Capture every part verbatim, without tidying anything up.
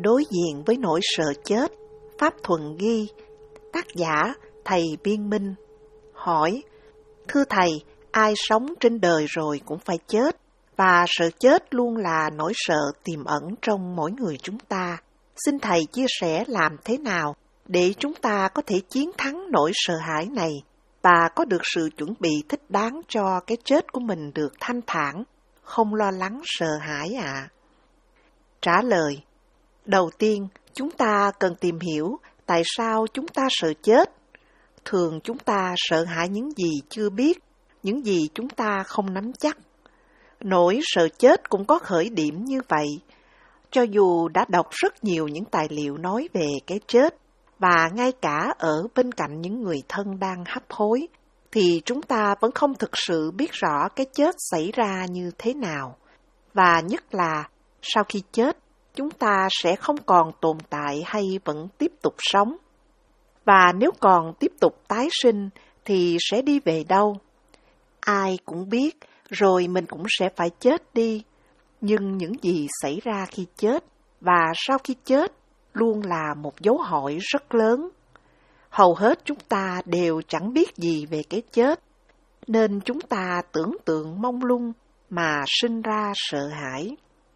Đối diện với nỗi sợ chết, Pháp Thuận ghi, tác giả Thầy Biên Minh. Hỏi, thưa Thầy, ai sống trên đời rồi cũng phải chết, và sợ chết luôn là nỗi sợ tiềm ẩn trong mỗi người chúng ta. Xin Thầy chia sẻ làm thế nào để chúng ta có thể chiến thắng nỗi sợ hãi này và có được sự chuẩn bị thích đáng cho cái chết của mình được thanh thản, không lo lắng sợ hãi ạ? À? Trả lời, đầu tiên chúng ta cần tìm hiểu tại sao chúng ta sợ chết. Thường chúng ta sợ hãi những gì chưa biết, những gì chúng ta không nắm chắc. Nỗi sợ chết cũng có khởi điểm như vậy. Cho dù đã đọc rất nhiều những tài liệu nói về cái chết, và ngay cả ở bên cạnh những người thân đang hấp hối, thì chúng ta vẫn không thực sự biết rõ cái chết xảy ra như thế nào. Và nhất là, sau khi chết, chúng ta sẽ không còn tồn tại hay vẫn tiếp tục sống. Và nếu còn tiếp tục tái sinh, thì sẽ đi về đâu? Ai cũng biết, rồi mình cũng sẽ phải chết đi. Nhưng những gì xảy ra khi chết và sau khi chết luôn là một dấu hỏi rất lớn. Hầu hết chúng ta đều chẳng biết gì về cái chết, nên chúng ta tưởng tượng mông lung mà sinh ra sợ hãi.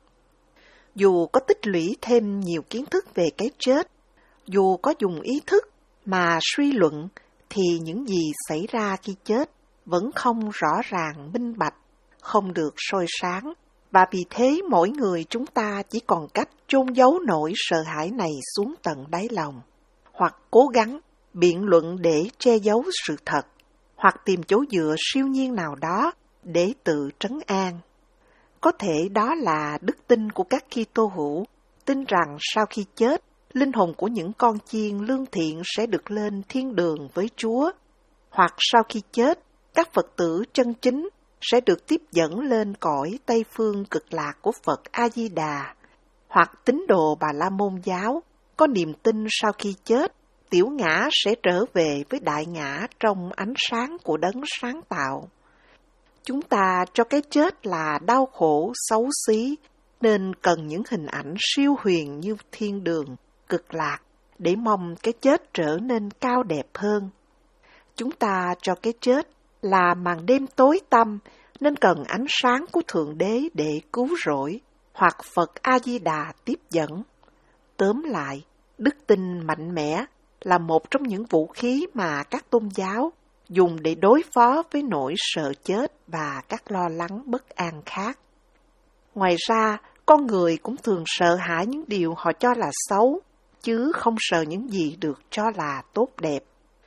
Dù có tích lũy thêm nhiều kiến thức về cái chết, dù có dùng ý thức mà suy luận, thì những gì xảy ra khi chết vẫn không rõ ràng minh bạch, không được soi sáng, và vì thế mỗi người chúng ta chỉ còn cách chôn giấu nỗi sợ hãi này xuống tận đáy lòng, hoặc cố gắng biện luận để che giấu sự thật, hoặc tìm chỗ dựa siêu nhiên nào đó để tự trấn an. Có thể đó là đức tin của các Kitô hữu, tin rằng sau khi chết, linh hồn của những con chiên lương thiện sẽ được lên thiên đường với Chúa, hoặc sau khi chết, các Phật tử chân chính sẽ được tiếp dẫn lên cõi Tây Phương Cực Lạc của Phật A-di-đà, hoặc tín đồ Bà La Môn giáo có niềm tin sau khi chết, tiểu ngã sẽ trở về với đại ngã trong ánh sáng của đấng sáng tạo. Chúng ta cho cái chết là đau khổ, xấu xí, nên cần những hình ảnh siêu huyền như thiên đường, cực lạc, để mong cái chết trở nên cao đẹp hơn. Chúng ta cho cái chết là màn đêm tối tăm, nên cần ánh sáng của Thượng Đế để cứu rỗi, hoặc Phật A-di-đà tiếp dẫn. Tóm lại, đức tin mạnh mẽ là một trong những vũ khí mà các tôn giáo dùng để đối phó với nỗi sợ chết và các lo lắng bất an khác. Ngoài ra, con người cũng thường sợ hãi những điều họ cho là xấu, chứ không sợ những gì được cho là tốt đẹp.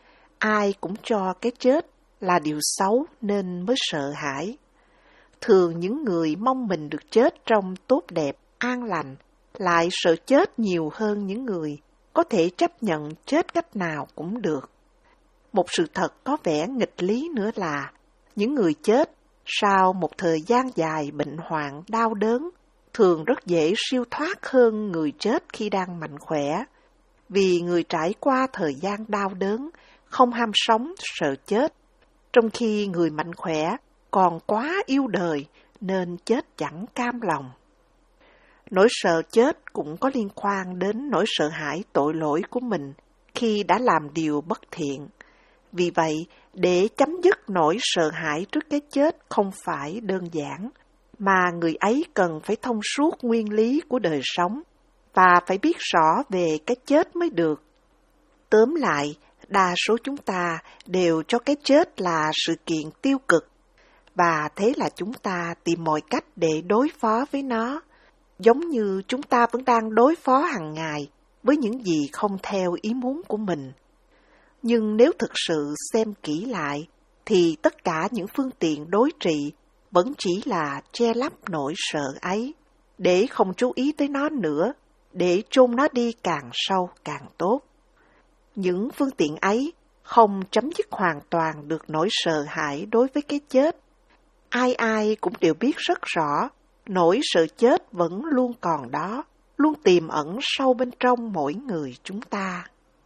Ai cũng cho cái chết là điều xấu nên mới sợ hãi. Thường những người mong mình được chết trong tốt đẹp, an lành, lại sợ chết nhiều hơn những người có thể chấp nhận chết cách nào cũng được. Một sự thật có vẻ nghịch lý nữa là, những người chết sau một thời gian dài bệnh hoạn đau đớn thường rất dễ siêu thoát hơn người chết khi đang mạnh khỏe, vì người trải qua thời gian đau đớn không ham sống sợ chết, trong khi người mạnh khỏe còn quá yêu đời nên chết chẳng cam lòng. Nỗi sợ chết cũng có liên quan đến nỗi sợ hãi tội lỗi của mình khi đã làm điều bất thiện. Vì vậy, để chấm dứt nỗi sợ hãi trước cái chết không phải đơn giản, mà người ấy cần phải thông suốt nguyên lý của đời sống và phải biết rõ về cái chết mới được. Tóm lại, đa số chúng ta đều cho cái chết là sự kiện tiêu cực, và thế là chúng ta tìm mọi cách để đối phó với nó, giống như chúng ta vẫn đang đối phó hàng ngày với những gì không theo ý muốn của mình. Nhưng nếu thực sự xem kỹ lại, thì tất cả những phương tiện đối trị vẫn chỉ là che lấp nỗi sợ ấy, để không chú ý tới nó nữa, để chôn nó đi càng sâu càng tốt. Những phương tiện ấy không chấm dứt hoàn toàn được nỗi sợ hãi đối với cái chết. Ai ai cũng đều biết rất rõ, nỗi sợ chết vẫn luôn còn đó, luôn tiềm ẩn sâu bên trong mỗi người chúng ta.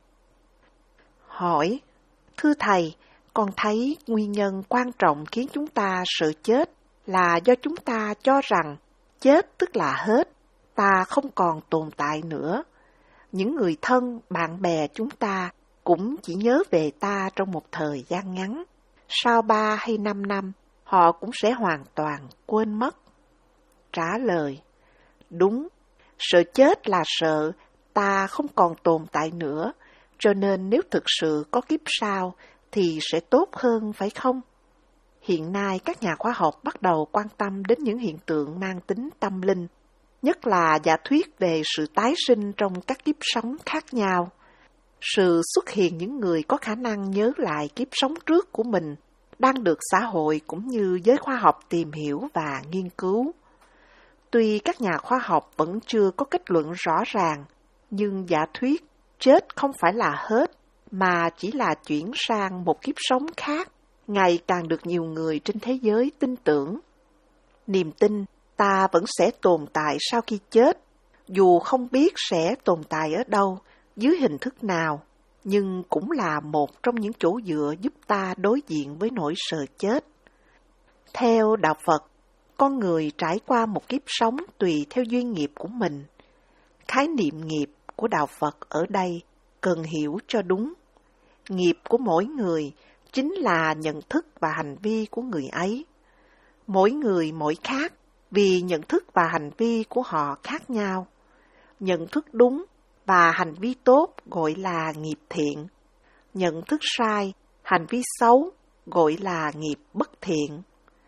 Hỏi, thưa Thầy, con thấy nguyên nhân quan trọng khiến chúng ta sợ chết là do chúng ta cho rằng chết tức là hết, ta không còn tồn tại nữa. Những người thân, bạn bè chúng ta cũng chỉ nhớ về ta trong một thời gian ngắn. Sau ba hay năm năm, họ cũng sẽ hoàn toàn quên mất. Trả lời: đúng, sợ chết là sợ ta không còn tồn tại nữa, cho nên nếu thực sự có kiếp sau thì sẽ tốt hơn phải không? Hiện nay các nhà khoa học bắt đầu quan tâm đến những hiện tượng mang tính tâm linh, nhất là giả thuyết về sự tái sinh trong các kiếp sống khác nhau. Sự xuất hiện những người có khả năng nhớ lại kiếp sống trước của mình đang được xã hội cũng như giới khoa học tìm hiểu và nghiên cứu. Tuy các nhà khoa học vẫn chưa có kết luận rõ ràng, nhưng giả thuyết chết không phải là hết, mà chỉ là chuyển sang một kiếp sống khác, ngày càng được nhiều người trên thế giới tin tưởng. Niềm tin ta vẫn sẽ tồn tại sau khi chết, dù không biết sẽ tồn tại ở đâu, dưới hình thức nào, nhưng cũng là một trong những chỗ dựa giúp ta đối diện với nỗi sợ chết. Theo Đạo Phật, con người trải qua một kiếp sống tùy theo duyên nghiệp của mình. Khái niệm nghiệp của Đạo Phật ở đây cần hiểu cho đúng. Nghiệp của mỗi người chính là nhận thức và hành vi của người ấy. Mỗi người mỗi khác vì nhận thức và hành vi của họ khác nhau. Nhận thức đúng và hành vi tốt gọi là nghiệp thiện. Nhận thức sai, hành vi xấu gọi là nghiệp bất thiện.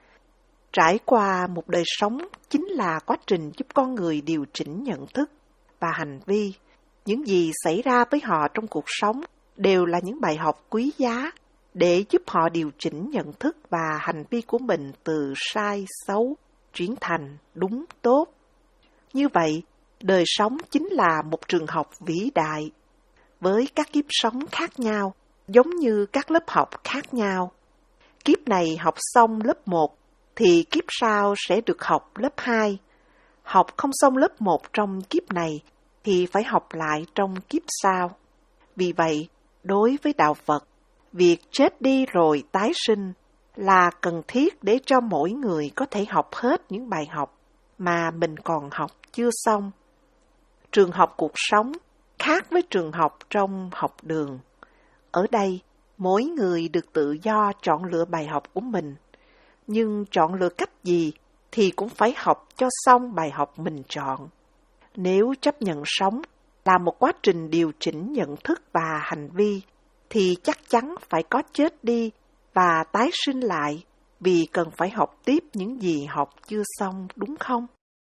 Trải qua một đời sống chính là quá trình giúp con người điều chỉnh nhận thức và hành vi. Những gì xảy ra với họ trong cuộc sống đều là những bài học quý giá để giúp họ điều chỉnh nhận thức và hành vi của mình từ sai, xấu, chuyển thành đúng, tốt. Như vậy, đời sống chính là một trường học vĩ đại, với các kiếp sống khác nhau, giống như các lớp học khác nhau. Kiếp này học xong lớp một, thì kiếp sau sẽ được học lớp hai. Học không xong lớp một trong kiếp này, thì phải học lại trong kiếp sau. Vì vậy, đối với Đạo Phật, việc chết đi rồi tái sinh là cần thiết để cho mỗi người có thể học hết những bài học mà mình còn học chưa xong. Trường học cuộc sống khác với trường học trong học đường. Ở đây, mỗi người được tự do chọn lựa bài học của mình, nhưng chọn lựa cách gì thì cũng phải học cho xong bài học mình chọn. Nếu chấp nhận sống là một quá trình điều chỉnh nhận thức và hành vi, thì chắc chắn phải có chết đi và tái sinh lại, vì cần phải học tiếp những gì học chưa xong, đúng không?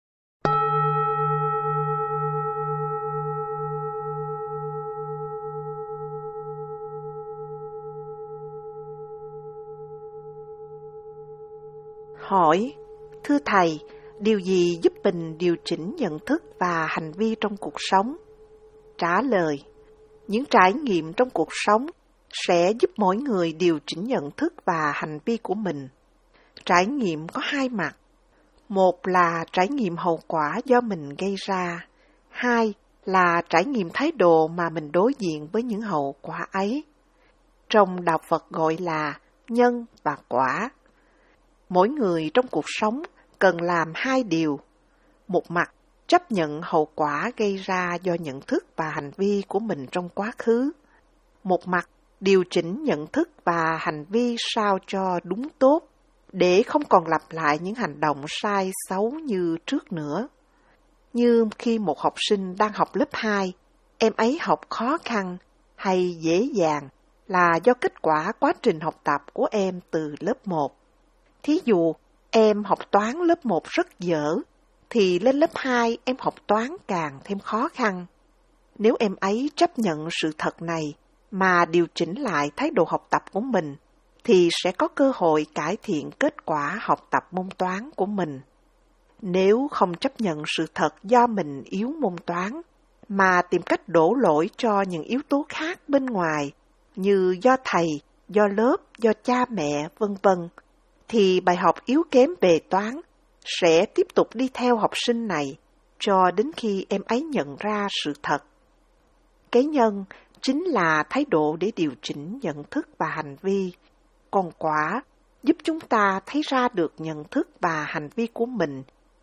Hỏi: thưa Thầy, điều gì giúp mình điều chỉnh nhận thức và hành vi trong cuộc sống? Trả lời: những trải nghiệm trong cuộc sống sẽ giúp mỗi người điều chỉnh nhận thức và hành vi của mình. Trải nghiệm có hai mặt. Một là trải nghiệm hậu quả do mình gây ra. Hai là trải nghiệm thái độ mà mình đối diện với những hậu quả ấy. Trong Đạo Phật gọi là nhân và quả. Mỗi người trong cuộc sống cần làm hai điều. Một mặt, chấp nhận hậu quả gây ra do nhận thức và hành vi của mình trong quá khứ. Một mặt, điều chỉnh nhận thức và hành vi sao cho đúng tốt, để không còn lặp lại những hành động sai xấu như trước nữa. Như khi một học sinh đang học lớp hai, em ấy học khó khăn hay dễ dàng là do kết quả quá trình học tập của em từ lớp một. Thí dụ, em học toán lớp một rất dở, thì lên lớp hai em học toán càng thêm khó khăn. Nếu em ấy chấp nhận sự thật này mà điều chỉnh lại thái độ học tập của mình, thì sẽ có cơ hội cải thiện kết quả học tập môn toán của mình. Nếu không chấp nhận sự thật do mình yếu môn toán, mà tìm cách đổ lỗi cho những yếu tố khác bên ngoài, như do thầy, do lớp, do cha mẹ, vân vân, thì bài học yếu kém về toán sẽ tiếp tục đi theo học sinh này cho đến khi em ấy nhận ra sự thật. Cái nhân chính là thái độ để điều chỉnh nhận thức và hành vi, còn quả giúp chúng ta thấy ra được nhận thức và hành vi của mình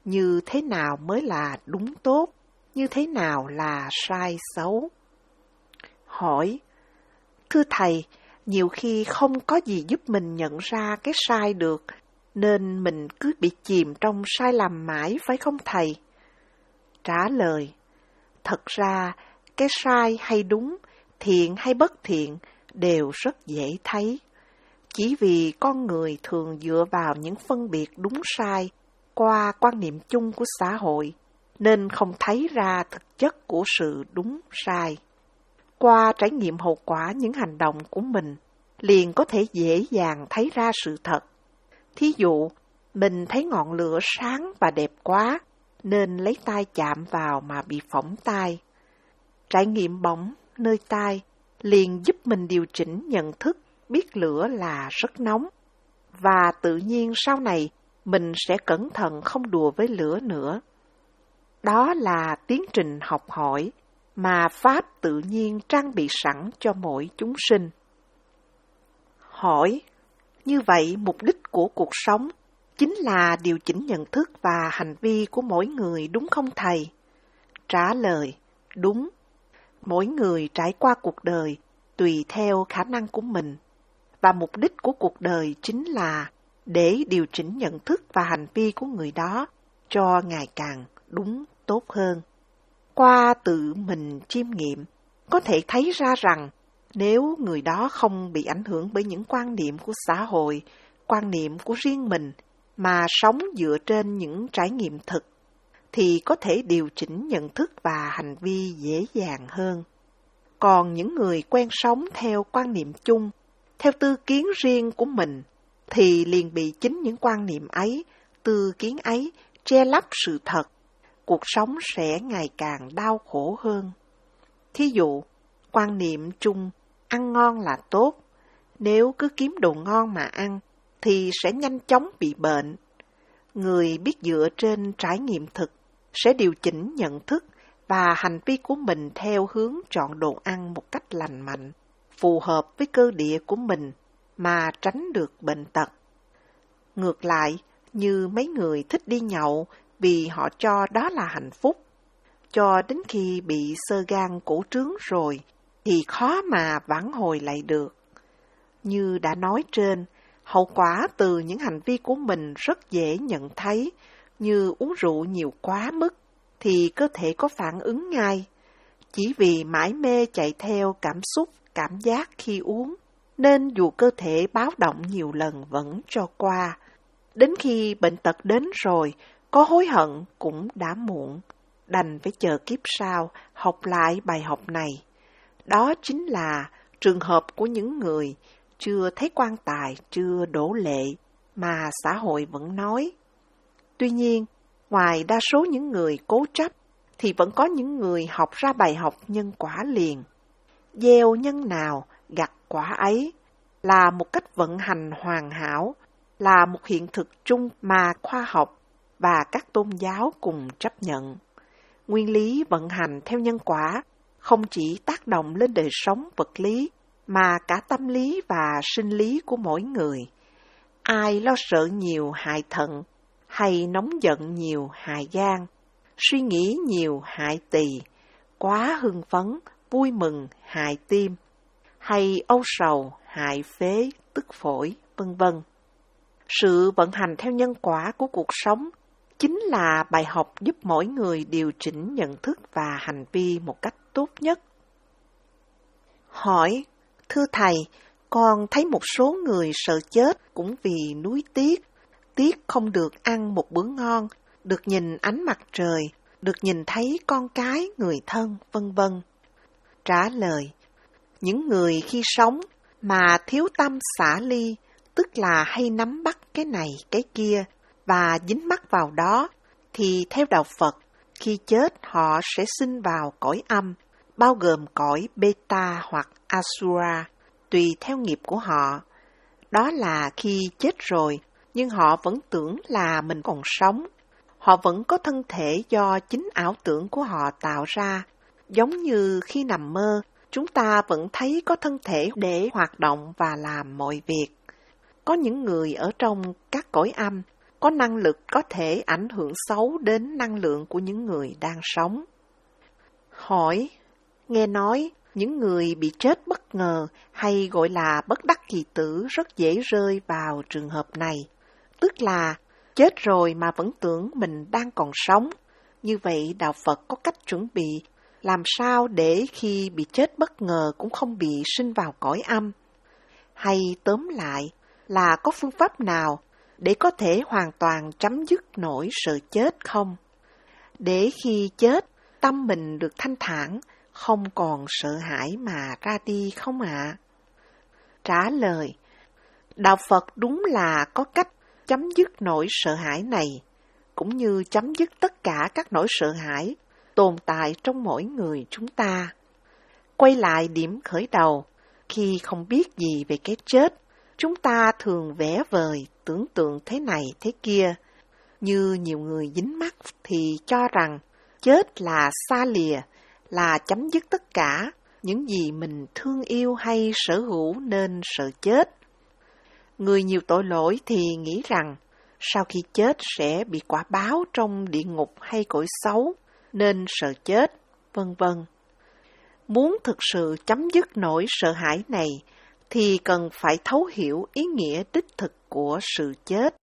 như thế nào mới là đúng tốt, như thế nào là sai xấu. Hỏi, thưa Thầy, nhiều khi không có gì giúp mình nhận ra cái sai được, nên mình cứ bị chìm trong sai lầm mãi, phải không Thầy? Trả lời, thật ra cái sai hay đúng, thiện hay bất thiện đều rất dễ thấy. Chỉ vì con người thường dựa vào những phân biệt đúng sai qua quan niệm chung của xã hội, nên không thấy ra thực chất của sự đúng sai. Qua trải nghiệm hậu quả những hành động của mình, liền có thể dễ dàng thấy ra sự thật. Thí dụ, mình thấy ngọn lửa sáng và đẹp quá, nên lấy tay chạm vào mà bị phỏng tay. Trải nghiệm bỏng nơi tay liền giúp mình điều chỉnh nhận thức biết lửa là rất nóng. Và tự nhiên sau này mình sẽ cẩn thận không đùa với lửa nữa. Đó là tiến trình học hỏi mà Pháp tự nhiên trang bị sẵn cho mỗi chúng sinh. Hỏi, như vậy mục đích của cuộc sống chính là điều chỉnh nhận thức và hành vi của mỗi người đúng không Thầy? Trả lời, đúng. Mỗi người trải qua cuộc đời tùy theo khả năng của mình, và mục đích của cuộc đời chính là để điều chỉnh nhận thức và hành vi của người đó cho ngày càng đúng tốt hơn. Qua tự mình chiêm nghiệm, có thể thấy ra rằng nếu người đó không bị ảnh hưởng bởi những quan niệm của xã hội, quan niệm của riêng mình, mà sống dựa trên những trải nghiệm thực, thì có thể điều chỉnh nhận thức và hành vi dễ dàng hơn. Còn những người quen sống theo quan niệm chung, theo tư kiến riêng của mình, thì liền bị chính những quan niệm ấy, tư kiến ấy che lấp sự thật. Cuộc sống sẽ ngày càng đau khổ hơn. Thí dụ, quan niệm chung ăn ngon là tốt. Nếu cứ kiếm đồ ngon mà ăn, thì sẽ nhanh chóng bị bệnh. Người biết dựa trên trải nghiệm thực sẽ điều chỉnh nhận thức và hành vi của mình theo hướng chọn đồ ăn một cách lành mạnh, phù hợp với cơ địa của mình mà tránh được bệnh tật. Ngược lại, như mấy người thích đi nhậu vì họ cho đó là hạnh phúc, cho đến khi bị xơ gan cổ trướng rồi thì khó mà vãn hồi lại được. Như đã nói trên, hậu quả từ những hành vi của mình rất dễ nhận thấy, như uống rượu nhiều quá mức thì cơ thể có phản ứng ngay. Chỉ vì mải mê chạy theo cảm xúc, cảm giác khi uống, nên dù cơ thể báo động nhiều lần vẫn cho qua. Đến khi bệnh tật đến rồi, có hối hận cũng đã muộn, đành phải chờ kiếp sau học lại bài học này. Đó chính là trường hợp của những người chưa thấy quan tài, chưa đổ lệ, mà xã hội vẫn nói. Tuy nhiên, ngoài đa số những người cố chấp, thì vẫn có những người học ra bài học nhân quả liền. Gieo nhân nào, gặt quả ấy, là một cách vận hành hoàn hảo, là một hiện thực chung mà khoa học và các tôn giáo cùng chấp nhận. Nguyên lý vận hành theo nhân quả không chỉ tác động lên đời sống vật lý, mà cả tâm lý và sinh lý của mỗi người. Ai lo sợ nhiều hại thận, hay nóng giận nhiều hại gan, suy nghĩ nhiều hại tỳ, quá hưng phấn, vui mừng hại tim, hay âu sầu hại phế, tức phổi, vân vân. Sự vận hành theo nhân quả của cuộc sống chính là bài học giúp mỗi người điều chỉnh nhận thức và hành vi một cách tốt nhất. Hỏi, thưa Thầy, con thấy một số người sợ chết cũng vì nuối tiếc, tiếc không được ăn một bữa ngon, được nhìn ánh mặt trời, được nhìn thấy con cái, người thân, vân vân. Trả lời, những người khi sống mà thiếu tâm xả ly, tức là hay nắm bắt cái này, cái kia, và dính mắc vào đó, thì theo đạo Phật, khi chết họ sẽ sinh vào cõi âm, bao gồm cõi Beta hoặc Asura, tùy theo nghiệp của họ. Đó là khi chết rồi, nhưng họ vẫn tưởng là mình còn sống. Họ vẫn có thân thể do chính ảo tưởng của họ tạo ra. Giống như khi nằm mơ, chúng ta vẫn thấy có thân thể để hoạt động và làm mọi việc. Có những người ở trong các cõi âm có năng lực có thể ảnh hưởng xấu đến năng lượng của những người đang sống. Hỏi, nghe nói những người bị chết bất ngờ hay gọi là bất đắc kỳ tử rất dễ rơi vào trường hợp này, tức là chết rồi mà vẫn tưởng mình đang còn sống. Như vậy Đạo Phật có cách chuẩn bị làm sao để khi bị chết bất ngờ cũng không bị sinh vào cõi âm? Hay tóm lại là có phương pháp nào để có thể hoàn toàn chấm dứt nỗi sợ chết không? Để khi chết, tâm mình được thanh thản, không còn sợ hãi mà ra đi không ạ? À? Trả lời, Đạo Phật đúng là có cách chấm dứt nỗi sợ hãi này, cũng như chấm dứt tất cả các nỗi sợ hãi tồn tại trong mỗi người chúng ta. Quay lại điểm khởi đầu, khi không biết gì về cái chết, chúng ta thường vẽ vời, tưởng tượng thế này thế kia. Như nhiều người dính mắc thì cho rằng chết là xa lìa, là chấm dứt tất cả những gì mình thương yêu hay sở hữu nên sợ chết. Người nhiều tội lỗi thì nghĩ rằng sau khi chết sẽ bị quả báo trong địa ngục hay cõi xấu nên sợ chết, vân vân. Muốn thực sự chấm dứt nỗi sợ hãi này thì cần phải thấu hiểu ý nghĩa đích thực của sự chết.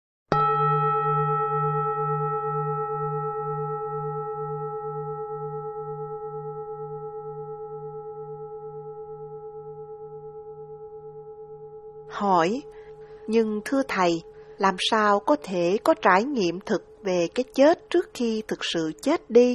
Hỏi, nhưng thưa Thầy, làm sao có thể có trải nghiệm thực về cái chết trước khi thực sự chết đi?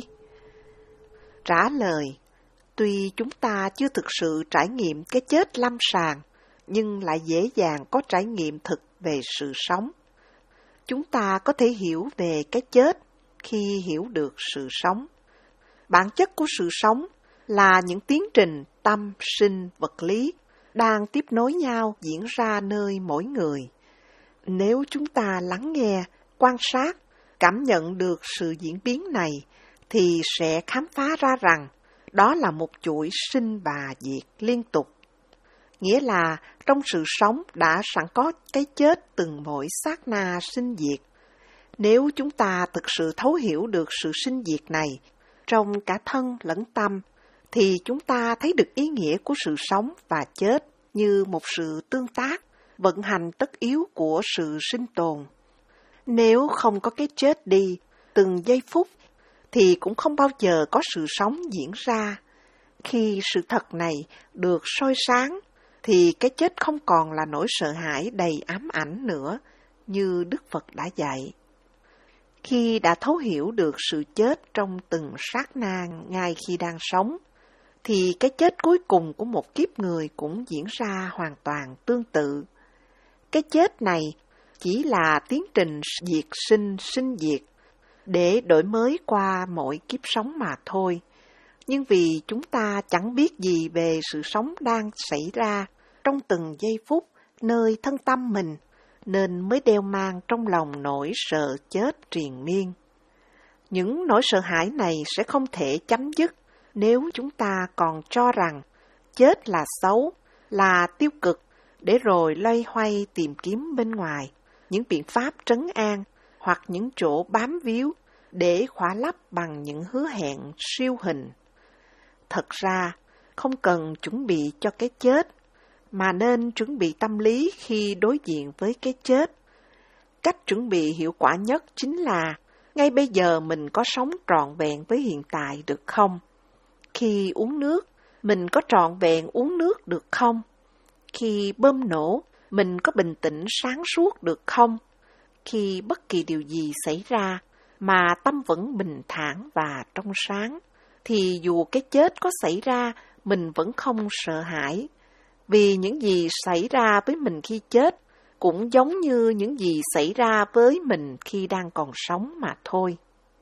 Trả lời, tuy chúng ta chưa thực sự trải nghiệm cái chết lâm sàng, nhưng lại dễ dàng có trải nghiệm thực về sự sống. Chúng ta có thể hiểu về cái chết khi hiểu được sự sống. Bản chất của sự sống là những tiến trình tâm, sinh, vật lý đang tiếp nối nhau diễn ra nơi mỗi người. Nếu chúng ta lắng nghe, quan sát, cảm nhận được sự diễn biến này, thì sẽ khám phá ra rằng đó là một chuỗi sinh và diệt liên tục. Nghĩa là trong sự sống đã sẵn có cái chết từng mỗi sát na sinh diệt. Nếu chúng ta thực sự thấu hiểu được sự sinh diệt này trong cả thân lẫn tâm, thì chúng ta thấy được ý nghĩa của sự sống và chết như một sự tương tác, vận hành tất yếu của sự sinh tồn. Nếu không có cái chết đi, từng giây phút, thì cũng không bao giờ có sự sống diễn ra. Khi sự thật này được soi sáng, thì cái chết không còn là nỗi sợ hãi đầy ám ảnh nữa, như Đức Phật đã dạy. Khi đã thấu hiểu được sự chết trong từng sát na ngay khi đang sống, thì cái chết cuối cùng của một kiếp người cũng diễn ra hoàn toàn tương tự. Cái chết này chỉ là tiến trình diệt sinh, sinh diệt, để đổi mới qua mỗi kiếp sống mà thôi. Nhưng vì chúng ta chẳng biết gì về sự sống đang xảy ra trong từng giây phút nơi thân tâm mình, nên mới đeo mang trong lòng nỗi sợ chết triền miên. Những nỗi sợ hãi này sẽ không thể chấm dứt nếu chúng ta còn cho rằng chết là xấu, là tiêu cực, để rồi loay hoay tìm kiếm bên ngoài những biện pháp trấn an hoặc những chỗ bám víu để khỏa lấp bằng những hứa hẹn siêu hình. Thật ra, không cần chuẩn bị cho cái chết, mà nên chuẩn bị tâm lý khi đối diện với cái chết. Cách chuẩn bị hiệu quả nhất chính là ngay bây giờ mình có sống trọn vẹn với hiện tại được không? Khi uống nước, mình có trọn vẹn uống nước được không? Khi bơm nổ, mình có bình tĩnh sáng suốt được không? Khi bất kỳ điều gì xảy ra mà tâm vẫn bình thản và trong sáng, thì dù cái chết có xảy ra, mình vẫn không sợ hãi. Vì những gì xảy ra với mình khi chết cũng giống như những gì xảy ra với mình khi đang còn sống mà thôi.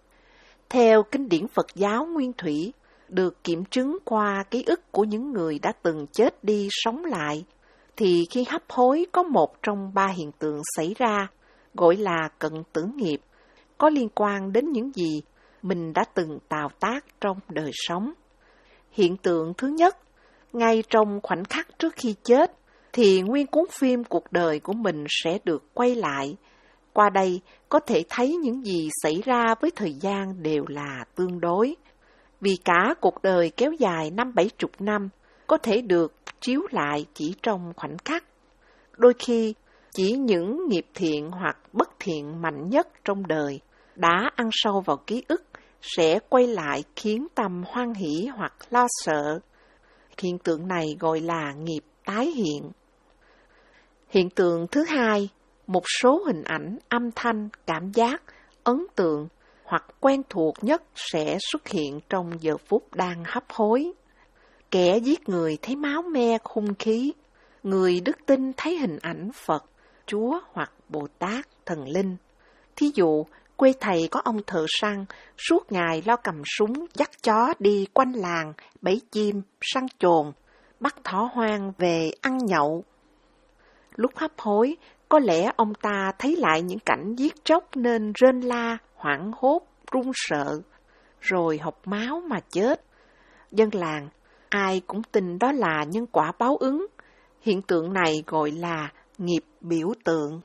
Theo kinh điển Phật giáo Nguyên Thủy, được kiểm chứng qua ký ức của những người đã từng chết đi sống lại, thì khi hấp hối có một trong ba hiện tượng xảy ra, gọi là cận tử nghiệp, có liên quan đến những gì mình đã từng tạo tác trong đời sống. Hiện tượng thứ nhất, ngay trong khoảnh khắc trước khi chết, thì nguyên cuốn phim cuộc đời của mình sẽ được quay lại, Qua đây có thể thấy những gì xảy ra với thời gian đều là tương đối. Vì cả cuộc đời kéo dài năm bảy chục năm có thể được chiếu lại chỉ trong khoảnh khắc. Đôi khi, chỉ những nghiệp thiện hoặc bất thiện mạnh nhất trong đời đã ăn sâu vào ký ức sẽ quay lại khiến tâm hoan hỷ hoặc lo sợ. Hiện tượng này gọi là nghiệp tái hiện. Hiện tượng thứ hai, một số hình ảnh, âm thanh, cảm giác, ấn tượng hoặc quen thuộc nhất sẽ xuất hiện trong giờ phút đang hấp hối. Kẻ giết người thấy máu me hung khí, người đức tin thấy hình ảnh Phật, Chúa hoặc Bồ Tát, thần linh. Thí dụ, quê thầy có ông thợ săn, suốt ngày lo cầm súng dắt chó đi quanh làng, bẫy chim, săn chồn, bắt thỏ hoang về ăn nhậu. Lúc hấp hối, có lẽ ông ta thấy lại những cảnh giết chóc nên rên la, hoảng hốt, run sợ, rồi hộc máu mà chết. Dân làng, ai cũng tin đó là nhân quả báo ứng. Hiện tượng này gọi là nghiệp biểu tượng.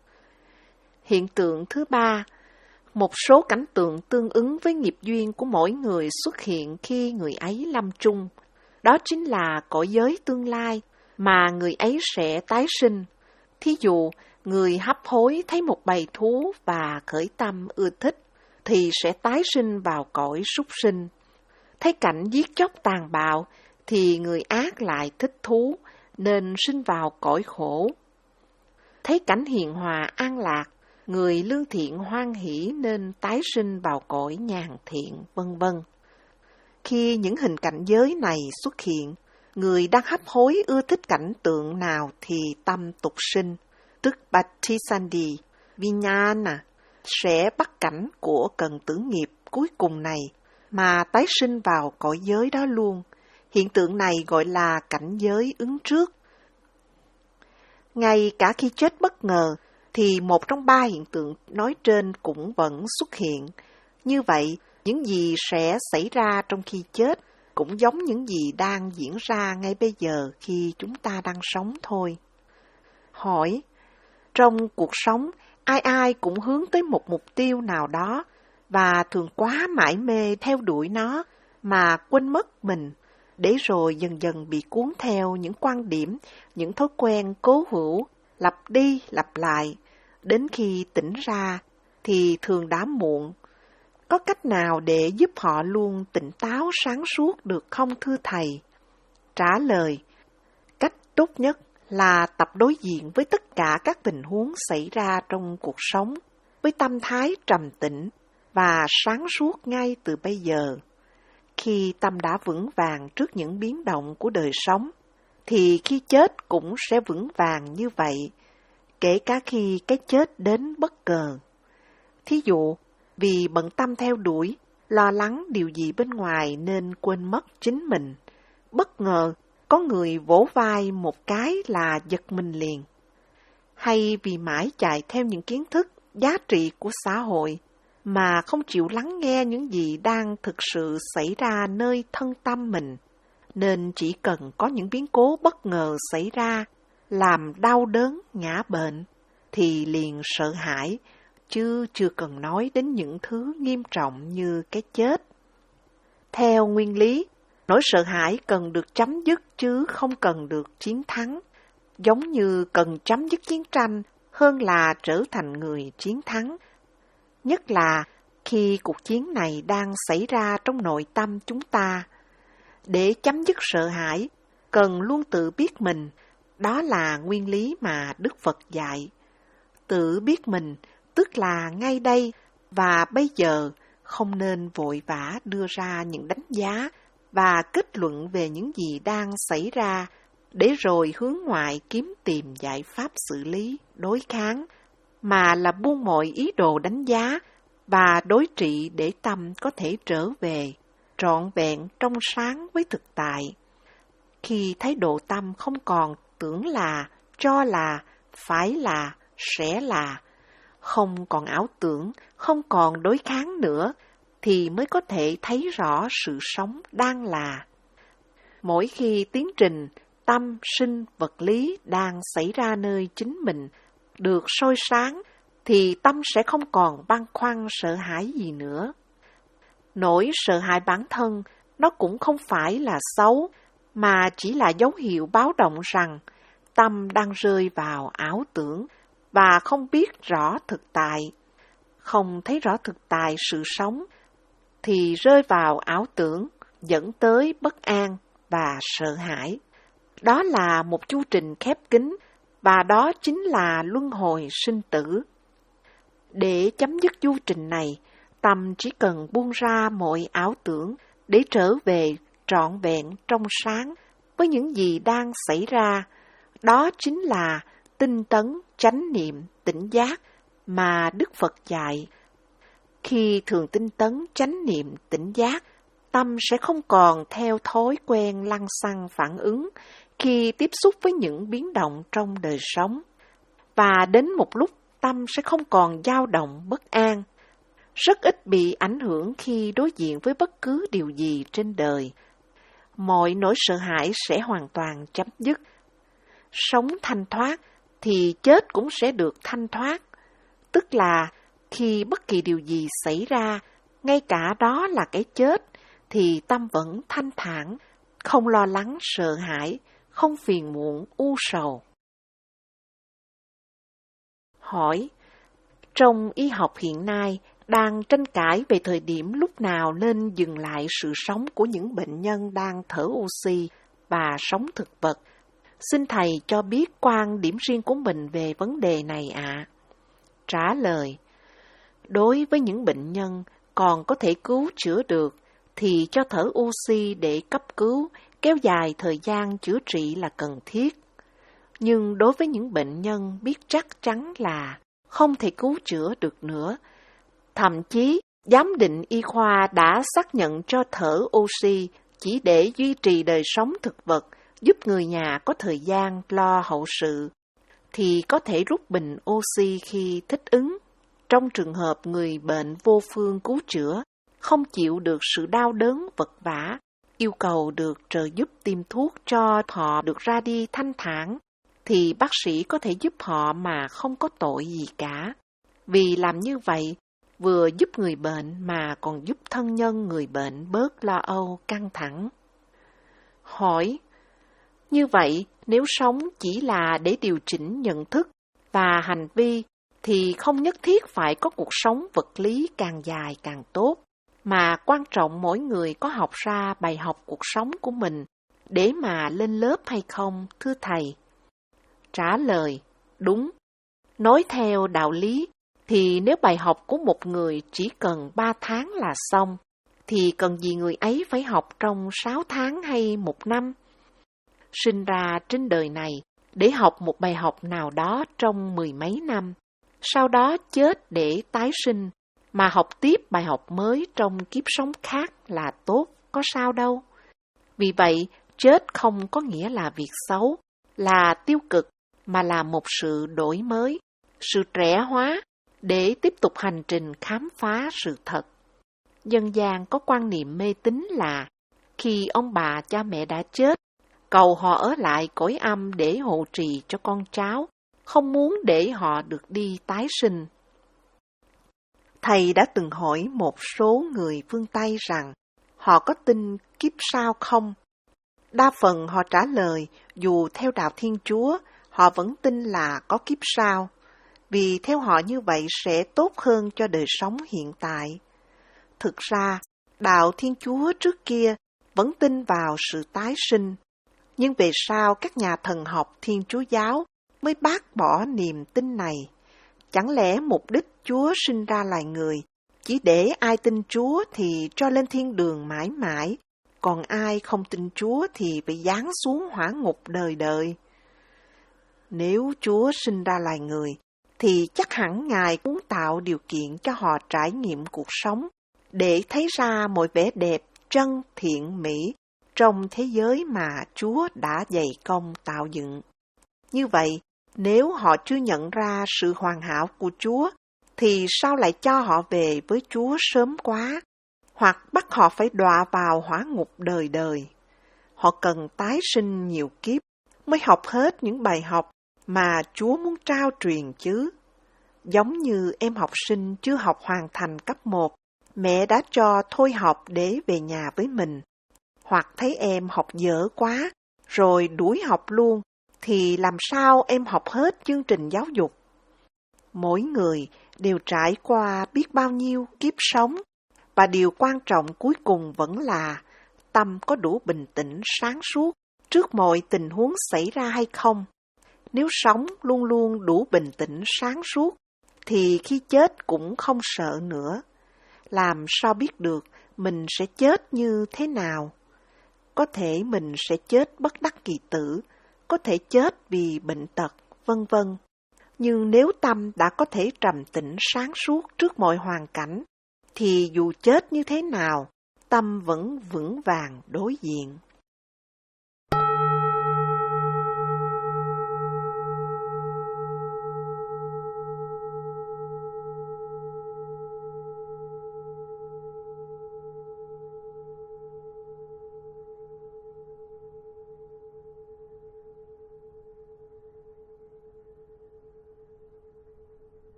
Hiện tượng thứ ba, một số cảnh tượng tương ứng với nghiệp duyên của mỗi người xuất hiện khi người ấy lâm chung. Đó chính là cõi giới tương lai mà người ấy sẽ tái sinh. Thí dụ, người hấp hối thấy một bầy thú và khởi tâm ưa thích, thì sẽ tái sinh vào cõi súc sinh. Thấy cảnh giết chóc tàn bạo, thì người ác lại thích thú, nên sinh vào cõi khổ. Thấy cảnh hiền hòa an lạc, người lương thiện hoan hỷ nên tái sinh vào cõi nhàn thiện, vân vân. Khi những hình cảnh giới này xuất hiện, người đang hấp hối ưa thích cảnh tượng nào thì tâm tục sinh, tức Bhattisandhi, Vijnana, sẽ bắt cảnh của cần tử nghiệp cuối cùng này mà tái sinh vào cõi giới đó luôn. Hiện tượng này gọi là cảnh giới ứng trước. Ngay cả khi chết bất ngờ, thì một trong ba hiện tượng nói trên cũng vẫn xuất hiện. Như vậy, những gì sẽ xảy ra trong khi chết cũng giống những gì đang diễn ra ngay bây giờ khi chúng ta đang sống thôi. Hỏi, trong cuộc sống, ai ai cũng hướng tới một mục tiêu nào đó và thường quá mải mê theo đuổi nó mà quên mất mình, để rồi dần dần bị cuốn theo những quan điểm, những thói quen cố hữu, lặp đi lặp lại. Đến khi tỉnh ra thì thường đã muộn. Có cách nào để giúp họ luôn tỉnh táo sáng suốt được không thưa thầy? Trả lời, cách tốt nhất là tập đối diện với tất cả các tình huống xảy ra trong cuộc sống với tâm thái trầm tĩnh và sáng suốt ngay từ bây giờ. Khi tâm đã vững vàng trước những biến động của đời sống, thì khi chết cũng sẽ vững vàng như vậy, kể cả khi cái chết đến bất ngờ. Thí dụ, vì bận tâm theo đuổi, lo lắng điều gì bên ngoài nên quên mất chính mình. Bất ngờ, có người vỗ vai một cái là giật mình liền. Hay vì mãi chạy theo những kiến thức, giá trị của xã hội, mà không chịu lắng nghe những gì đang thực sự xảy ra nơi thân tâm mình, nên chỉ cần có những biến cố bất ngờ xảy ra, làm đau đớn, ngã bệnh, thì liền sợ hãi, chứ chưa cần nói đến những thứ nghiêm trọng như cái chết. Theo nguyên lý, nỗi sợ hãi cần được chấm dứt chứ không cần được chiến thắng, giống như cần chấm dứt chiến tranh hơn là trở thành người chiến thắng. Nhất là khi cuộc chiến này đang xảy ra trong nội tâm chúng ta. Để chấm dứt sợ hãi, cần luôn tự biết mình, đó là nguyên lý mà Đức Phật dạy. Tự biết mình, tức là ngay đây và bây giờ, không nên vội vã đưa ra những đánh giá và kết luận về những gì đang xảy ra, để rồi hướng ngoại kiếm tìm giải pháp xử lý, đối kháng, mà là buông mọi ý đồ đánh giá và đối trị để tâm có thể trở về, trọn vẹn trong sáng với thực tại. Khi thái độ tâm không còn tưởng là, cho là, phải là, sẽ là, không còn ảo tưởng, không còn đối kháng nữa, thì mới có thể thấy rõ sự sống đang là. Mỗi khi tiến trình tâm sinh vật lý đang xảy ra nơi chính mình được soi sáng, thì tâm sẽ không còn băn khoăn sợ hãi gì nữa. Nỗi sợ hãi bản thân nó cũng không phải là xấu, mà chỉ là dấu hiệu báo động rằng tâm đang rơi vào ảo tưởng và không biết rõ thực tại. Không thấy rõ thực tại sự sống thì rơi vào ảo tưởng, dẫn tới bất an và sợ hãi. Đó là một chu trình khép kín, và đó chính là luân hồi sinh tử. Để chấm dứt chu trình này, tâm chỉ cần buông ra mọi ảo tưởng để trở về trọn vẹn trong sáng với những gì đang xảy ra. Đó chính là tinh tấn, chánh niệm, tỉnh giác mà Đức Phật dạy. Khi thường tinh tấn, chánh niệm, tỉnh giác, tâm sẽ không còn theo thói quen lăng xăng phản ứng khi tiếp xúc với những biến động trong đời sống. Và đến một lúc, tâm sẽ không còn dao động bất an, rất ít bị ảnh hưởng khi đối diện với bất cứ điều gì trên đời. Mọi nỗi sợ hãi sẽ hoàn toàn chấm dứt. Sống thanh thoát thì chết cũng sẽ được thanh thoát. Tức là khi bất kỳ điều gì xảy ra, ngay cả đó là cái chết, thì tâm vẫn thanh thản, không lo lắng sợ hãi, không phiền muộn u sầu. Hỏi: trong y học hiện nay đang tranh cãi về thời điểm lúc nào nên dừng lại sự sống của những bệnh nhân đang thở oxy và sống thực vật. Xin Thầy cho biết quan điểm riêng của mình về vấn đề này ạ. À. Trả lời: đối với những bệnh nhân còn có thể cứu chữa được, thì cho thở oxy để cấp cứu, kéo dài thời gian chữa trị là cần thiết. Nhưng đối với những bệnh nhân biết chắc chắn là không thể cứu chữa được nữa, thậm chí giám định y khoa đã xác nhận cho thở oxy chỉ để duy trì đời sống thực vật, giúp người nhà có thời gian lo hậu sự, thì có thể rút bình oxy khi thích ứng. Trong trường hợp người bệnh vô phương cứu chữa, không chịu được sự đau đớn vật vã, yêu cầu được trợ giúp tiêm thuốc cho họ được ra đi thanh thản, thì bác sĩ có thể giúp họ mà không có tội gì cả. Vì làm như vậy, vừa giúp người bệnh mà còn giúp thân nhân người bệnh bớt lo âu căng thẳng. Hỏi: như vậy, nếu sống chỉ là để điều chỉnh nhận thức và hành vi, thì không nhất thiết phải có cuộc sống vật lý càng dài càng tốt, mà quan trọng mỗi người có học ra bài học cuộc sống của mình để mà lên lớp hay không, thưa Thầy? Trả lời: đúng. Nói theo đạo lý, thì nếu bài học của một người chỉ cần ba tháng là xong, thì cần gì người ấy phải học trong sáu tháng hay một năm? Sinh ra trên đời này để học một bài học nào đó trong mười mấy năm, sau đó chết để tái sinh, mà học tiếp bài học mới trong kiếp sống khác là tốt, có sao đâu. Vì vậy, chết không có nghĩa là việc xấu, là tiêu cực, mà là một sự đổi mới, sự trẻ hóa, để tiếp tục hành trình khám phá sự thật. Dân gian có quan niệm mê tín là khi ông bà cha mẹ đã chết, cầu họ ở lại cõi âm để hộ trì cho con cháu, không muốn để họ được đi tái sinh. Thầy đã từng hỏi một số người phương Tây rằng họ có tin kiếp sau không? Đa phần họ trả lời dù theo đạo Thiên Chúa, họ vẫn tin là có kiếp sau, vì theo họ như vậy sẽ tốt hơn cho đời sống hiện tại. Thực ra, đạo Thiên Chúa trước kia vẫn tin vào sự tái sinh, nhưng về sau các nhà thần học Thiên Chúa giáo mới bác bỏ niềm tin này. Chẳng lẽ mục đích Chúa sinh ra loài người chỉ để ai tin Chúa thì cho lên thiên đường mãi mãi, còn ai không tin Chúa thì phải giáng xuống hỏa ngục đời đời? Nếu Chúa sinh ra loài người, thì chắc hẳn Ngài muốn tạo điều kiện cho họ trải nghiệm cuộc sống, để thấy ra mọi vẻ đẹp, chân, thiện, mỹ trong thế giới mà Chúa đã dày công tạo dựng. Như vậy, nếu họ chưa nhận ra sự hoàn hảo của Chúa, thì sao lại cho họ về với Chúa sớm quá, hoặc bắt họ phải đọa vào hỏa ngục đời đời? Họ cần tái sinh nhiều kiếp mới học hết những bài học mà Chúa muốn trao truyền chứ. Giống như em học sinh chưa học hoàn thành cấp một, mẹ đã cho thôi học để về nhà với mình. Hoặc thấy em học dở quá, rồi đuổi học luôn, thì làm sao em học hết chương trình giáo dục? Mỗi người đều trải qua biết bao nhiêu kiếp sống, và điều quan trọng cuối cùng vẫn là tâm có đủ bình tĩnh sáng suốt trước mọi tình huống xảy ra hay không. Nếu sống luôn luôn đủ bình tĩnh sáng suốt, thì khi chết cũng không sợ nữa. Làm sao biết được mình sẽ chết như thế nào? Có thể mình sẽ chết bất đắc kỳ tử, có thể chết vì bệnh tật, vân vân. Nhưng nếu tâm đã có thể trầm tĩnh sáng suốt trước mọi hoàn cảnh, thì dù chết như thế nào, tâm vẫn vững vàng đối diện.